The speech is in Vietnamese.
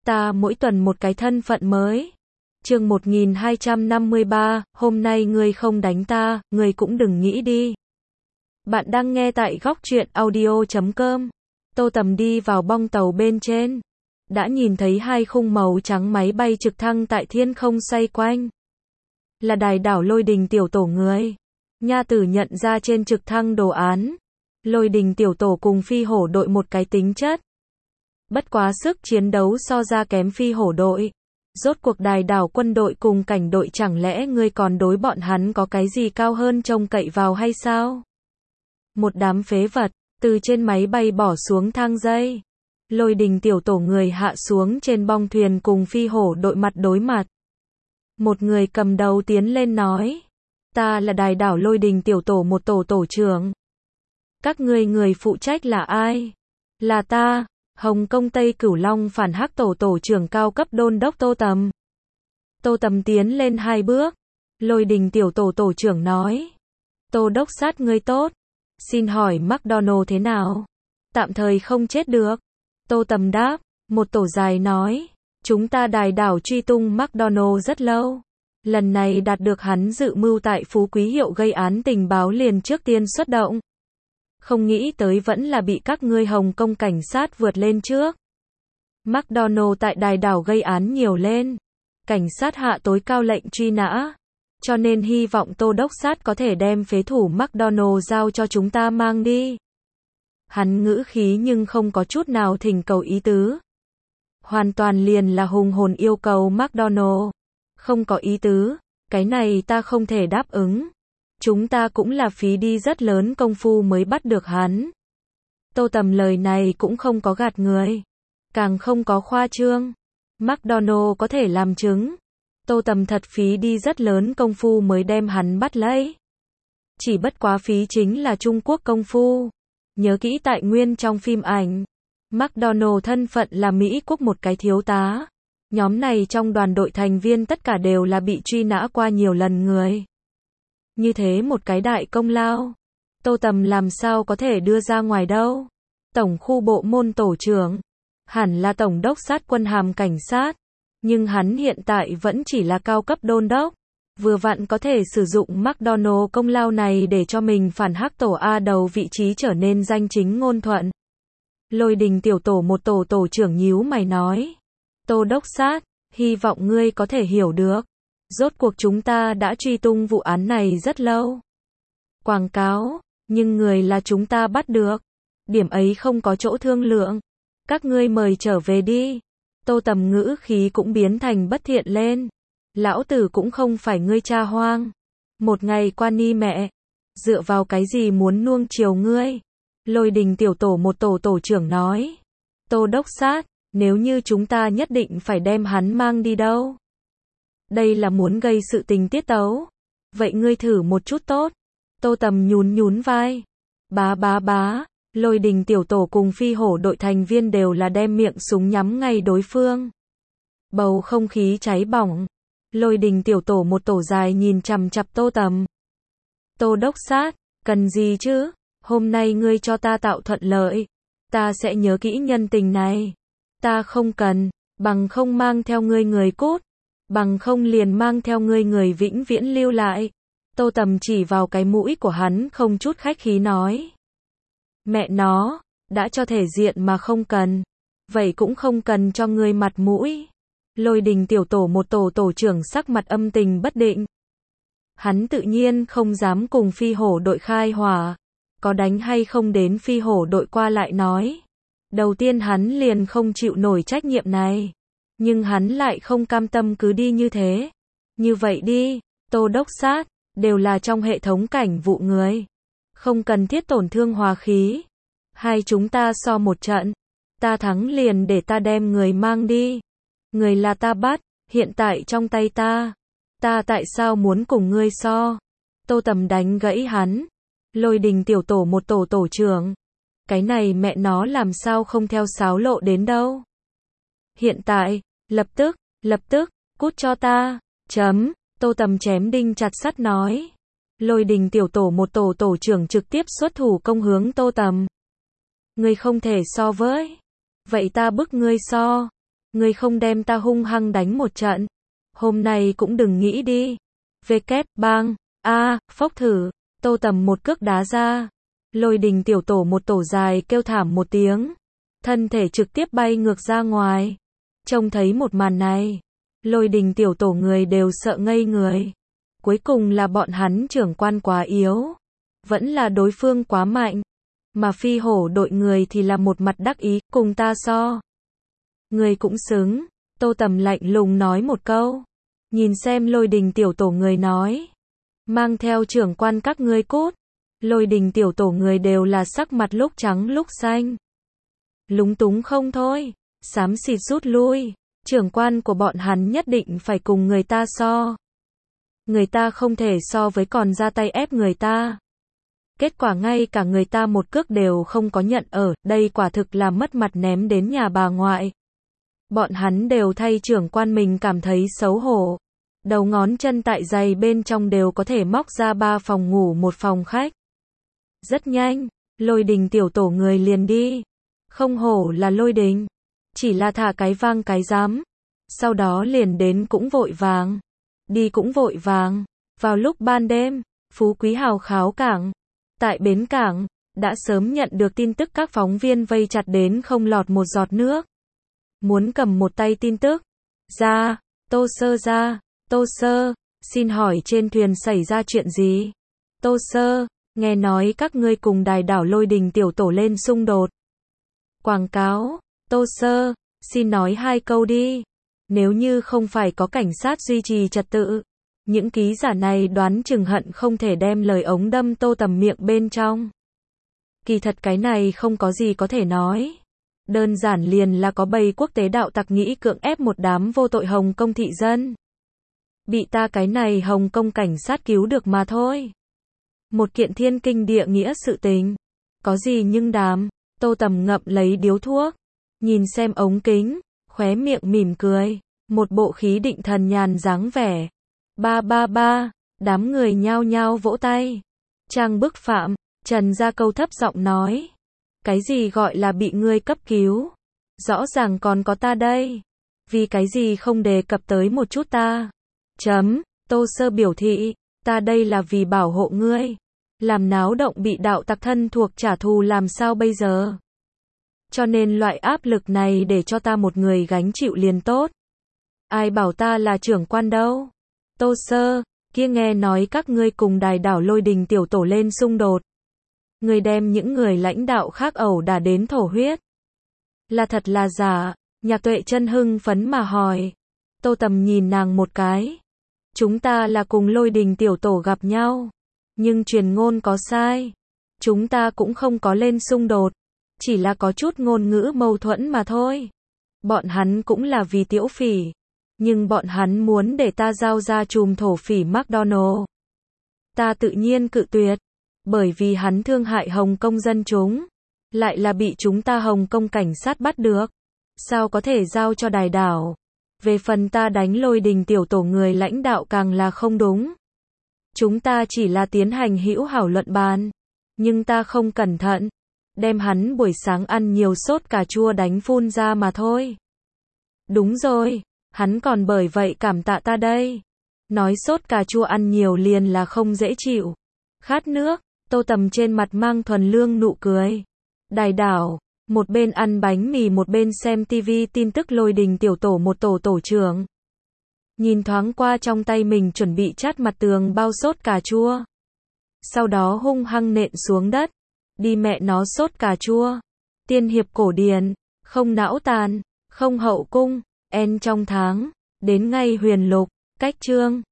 Ta mỗi tuần một cái thân phận mới. Chương 1253, hôm nay ngươi không đánh ta, ngươi cũng đừng nghĩ đi. Bạn đang nghe tại góc truyện audio.com. Tô Tầm đi vào bong tàu bên trên. Đã nhìn thấy hai khung màu trắng máy bay trực thăng tại thiên không xoay quanh. Là đài đảo Lôi Đình tiểu tổ người. Nha Tử nhận ra trên trực thăng đồ án. Lôi Đình tiểu tổ cùng phi hổ đội một cái tính chất. Bất quá sức chiến đấu so ra kém phi hổ đội. Rốt cuộc đài đảo quân đội cùng cảnh đội chẳng lẽ ngươi còn đối bọn hắn có cái gì cao hơn trông cậy vào hay sao? Một đám phế vật, từ trên máy bay bỏ xuống thang dây. Lôi Đình tiểu tổ người hạ xuống trên bong thuyền cùng phi hổ đội mặt đối mặt. Một người cầm đầu tiến lên nói. Ta là đài đảo Lôi Đình tiểu tổ một tổ trưởng. Các ngươi người phụ trách là ai? Là ta. Hồng Kông Tây Cửu Long phản hắc tổ trưởng cao cấp đôn đốc Tô Tầm. Tô Tầm tiến lên hai bước. Lôi Đình tiểu tổ trưởng nói. Tô đốc sát ngươi tốt. Xin hỏi McDonald thế nào? Tạm thời không chết được. Tô Tầm đáp. Một tổ dài nói. Chúng ta đài đảo truy tung McDonald rất lâu. Lần này đạt được hắn dự mưu tại Phú Quý Hiệu gây án tình báo liền trước tiên xuất động. Không nghĩ tới vẫn là bị các ngươi Hồng Kông cảnh sát vượt lên trước. McDonald tại đài đảo gây án nhiều lên. Cảnh sát hạ tối cao lệnh truy nã. Cho nên hy vọng Tô đốc sát có thể đem phế thủ McDonald giao cho chúng ta mang đi. Hắn ngữ khí nhưng không có chút nào thỉnh cầu ý tứ. Hoàn toàn liền là hùng hồn yêu cầu McDonald. Không có ý tứ, cái này ta không thể đáp ứng. Chúng ta cũng là phí đi rất lớn công phu mới bắt được hắn. Tô Tầm lời này cũng không có gạt người. Càng không có khoa trương. McDonald có thể làm chứng. Tô Tầm thật phí đi rất lớn công phu mới đem hắn bắt lấy. Chỉ bất quá phí chính là Trung Quốc công phu. Nhớ kỹ tại nguyên trong phim ảnh. McDonald thân phận là Mỹ Quốc một cái thiếu tá. Nhóm này trong đoàn đội thành viên tất cả đều là bị truy nã qua nhiều lần người. Như thế một cái đại công lao. Tô Tầm làm sao có thể đưa ra ngoài đâu. Tổng khu bộ môn tổ trưởng. Hẳn là tổng đốc sát quân hàm cảnh sát. Nhưng hắn hiện tại vẫn chỉ là cao cấp đôn đốc. Vừa vặn có thể sử dụng McDonald công lao này để cho mình phản hắc tổ A đầu vị trí trở nên danh chính ngôn thuận. Lôi Đình tiểu tổ một tổ trưởng nhíu mày nói. Tô đốc sát, hy vọng ngươi có thể hiểu được. Rốt cuộc chúng ta đã truy tung vụ án này rất lâu. Quảng cáo, nhưng người là chúng ta bắt được. Điểm ấy không có chỗ thương lượng. Các ngươi mời trở về đi. Tô Tầm ngữ khí cũng biến thành bất thiện lên. Lão tử cũng không phải ngươi cha hoang. Một ngày qua ni mẹ. Dựa vào cái gì muốn nuông chiều ngươi? Lôi Đình tiểu tổ một tổ trưởng nói. Tô đốc sát, nếu như chúng ta nhất định phải đem hắn mang đi đâu? Đây là muốn gây sự tình tiết tấu. Vậy ngươi thử một chút tốt. Tô Tầm nhún vai. Bá. Lôi Đình tiểu tổ cùng phi hổ đội thành viên đều là đem miệng súng nhắm ngay đối phương. Bầu không khí cháy bỏng. Lôi Đình tiểu tổ một tổ dài nhìn chằm chằm Tô Tầm. Tô đốc sát, cần gì chứ? Hôm nay ngươi cho ta tạo thuận lợi. Ta sẽ nhớ kỹ nhân tình này. Ta không cần, bằng không mang theo ngươi người cút. Bằng không liền mang theo ngươi người vĩnh viễn lưu lại. Tô Tầm chỉ vào cái mũi của hắn không chút khách khí nói. Mẹ nó, đã cho thể diện mà không cần. Vậy cũng không cần cho ngươi mặt mũi. Lôi Đình tiểu tổ một tổ trưởng sắc mặt âm tình bất định. Hắn tự nhiên không dám cùng phi hổ đội khai hỏa. Có đánh hay không đến phi hổ đội qua lại nói. Đầu tiên hắn liền không chịu nổi trách nhiệm này. Nhưng hắn lại không cam tâm cứ đi như thế. Như vậy đi, Tô đốc sát, đều là trong hệ thống cảnh vụ người. Không cần thiết tổn thương hòa khí. Hai chúng ta so một trận. Ta thắng liền để ta đem người mang đi. Người là ta bắt, hiện tại trong tay ta. Ta tại sao muốn cùng ngươi so? Tô Tầm đánh gãy hắn. Lôi Đình tiểu tổ một tổ trưởng. Cái này mẹ nó làm sao không theo sáo lộ đến đâu. Hiện tại, lập tức, cút cho ta. Tô Tầm chém đinh chặt sắt nói. Lôi Đình tiểu tổ một tổ trưởng trực tiếp xuất thủ công hướng Tô Tầm. Ngươi không thể so với. Vậy ta bức ngươi so. Ngươi không đem ta hung hăng đánh một trận. Hôm nay cũng đừng nghĩ đi. Bang, phốc thử, Tô Tầm một cước đá ra. Lôi Đình tiểu tổ một tổ dài kêu thảm một tiếng. Thân thể trực tiếp bay ngược ra ngoài. Trông thấy một màn này, Lôi Đình tiểu tổ người đều sợ ngây người. Cuối cùng là bọn hắn trưởng quan quá yếu. Vẫn là đối phương quá mạnh. Mà Phi Hổ đội người thì là một mặt đắc ý, cùng ta so. Người cũng xứng. Tô Tầm lạnh lùng nói một câu. Nhìn xem Lôi Đình tiểu tổ người nói. Mang theo trưởng quan các ngươi cút. Lôi Đình tiểu tổ người đều là sắc mặt lúc trắng lúc xanh. Lúng túng không thôi. Xám xịt rút lui. Trưởng quan của bọn hắn nhất định phải cùng người ta so. Người ta không thể so với còn ra tay ép người ta. Kết quả ngay cả người ta một cước đều không có nhận ở, đây quả thực là mất mặt ném đến nhà bà ngoại. Bọn hắn đều thay trưởng quan mình cảm thấy xấu hổ. Đầu ngón chân tại giày bên trong đều có thể móc ra 3 phòng ngủ một phòng khách. Rất nhanh, Lôi Đình tiểu tổ người liền đi. Không hổ là Lôi Đình. Chỉ là thả cái vang cái dám. Sau đó liền đến cũng vội vàng. Đi cũng vội vàng. Vào lúc ban đêm, Phú Quý Hào Kháo Cảng. Tại bến cảng, đã sớm nhận được tin tức các phóng viên vây chặt đến không lọt một giọt nước. Muốn cầm một tay tin tức. Ra, Tô Sơ, xin hỏi trên thuyền xảy ra chuyện gì? Tô Sơ, nghe nói các ngươi cùng đài đảo Lôi Đình tiểu tổ lên xung đột. Quảng cáo, Tô Sơ, xin nói 2 câu đi. Nếu như không phải có cảnh sát duy trì trật tự, những ký giả này đoán chừng hận không thể đem lời ống đâm Tô Tầm miệng bên trong. Kỳ thật cái này không có gì có thể nói. Đơn giản liền là có bầy quốc tế đạo tặc nghĩ cưỡng ép một đám vô tội Hồng Kông thị dân. Bị ta cái này Hồng Kông cảnh sát cứu được mà thôi. Một kiện thiên kinh địa nghĩa sự tình. Có gì nhưng đám. Tô Tầm ngậm lấy điếu thuốc. Nhìn xem ống kính. Khóe miệng mỉm cười. Một bộ khí định thần nhàn dáng vẻ. Ba. Đám người nhao nhao vỗ tay. Trang bức phạm. Trần Gia Câu thấp giọng nói. Cái gì gọi là bị ngươi cấp cứu? Rõ ràng còn có ta đây. Vì cái gì không đề cập tới một chút ta? Tô Sơ biểu thị. Ta đây là vì bảo hộ ngươi. Làm náo động bị đạo tặc thân thuộc trả thù làm sao bây giờ? Cho nên loại áp lực này để cho ta một người gánh chịu liền tốt. Ai bảo ta là trưởng quan đâu? Tô Sơ, kia nghe nói các ngươi cùng đài đảo Lôi Đình tiểu tổ lên xung đột. Ngươi đem những người lãnh đạo khác ẩu đả đến thổ huyết. Là thật là giả? Nhạc Tuệ Chân hưng phấn mà hỏi. Tô Tầm nhìn nàng một cái. Chúng ta là cùng Lôi Đình tiểu tổ gặp nhau. Nhưng truyền ngôn có sai. Chúng ta cũng không có lên xung đột. Chỉ là có chút ngôn ngữ mâu thuẫn mà thôi. Bọn hắn cũng là vì Tiễu Phỉ. Nhưng bọn hắn muốn để ta giao ra chùm thổ phỉ McDonald. Ta tự nhiên cự tuyệt. Bởi vì hắn thương hại Hồng Kông dân chúng. Lại là bị chúng ta Hồng Kông cảnh sát bắt được. Sao có thể giao cho đài đảo? Về phần ta đánh Lôi Đình tiểu tổ người lãnh đạo càng là không đúng. Chúng ta chỉ là tiến hành hữu hảo luận bàn. Nhưng ta không cẩn thận. Đem hắn buổi sáng ăn nhiều sốt cà chua đánh phun ra mà thôi. Đúng rồi. Hắn còn bởi vậy cảm tạ ta đây. Nói sốt cà chua ăn nhiều liền là không dễ chịu. Khát nước. Tô Tầm trên mặt mang thuần lương nụ cười. Đài đảo. Một bên ăn bánh mì một bên xem tivi tin tức Lôi Đình tiểu tổ một tổ trưởng. Nhìn thoáng qua trong tay mình chuẩn bị chát mặt tường bao sốt cà chua. Sau đó hung hăng nện xuống đất. Đi mẹ nó sốt cà chua. Tiên hiệp cổ điển. Không não tàn. Không hậu cung. En trong tháng. Đến ngay huyền lục. Cách chương.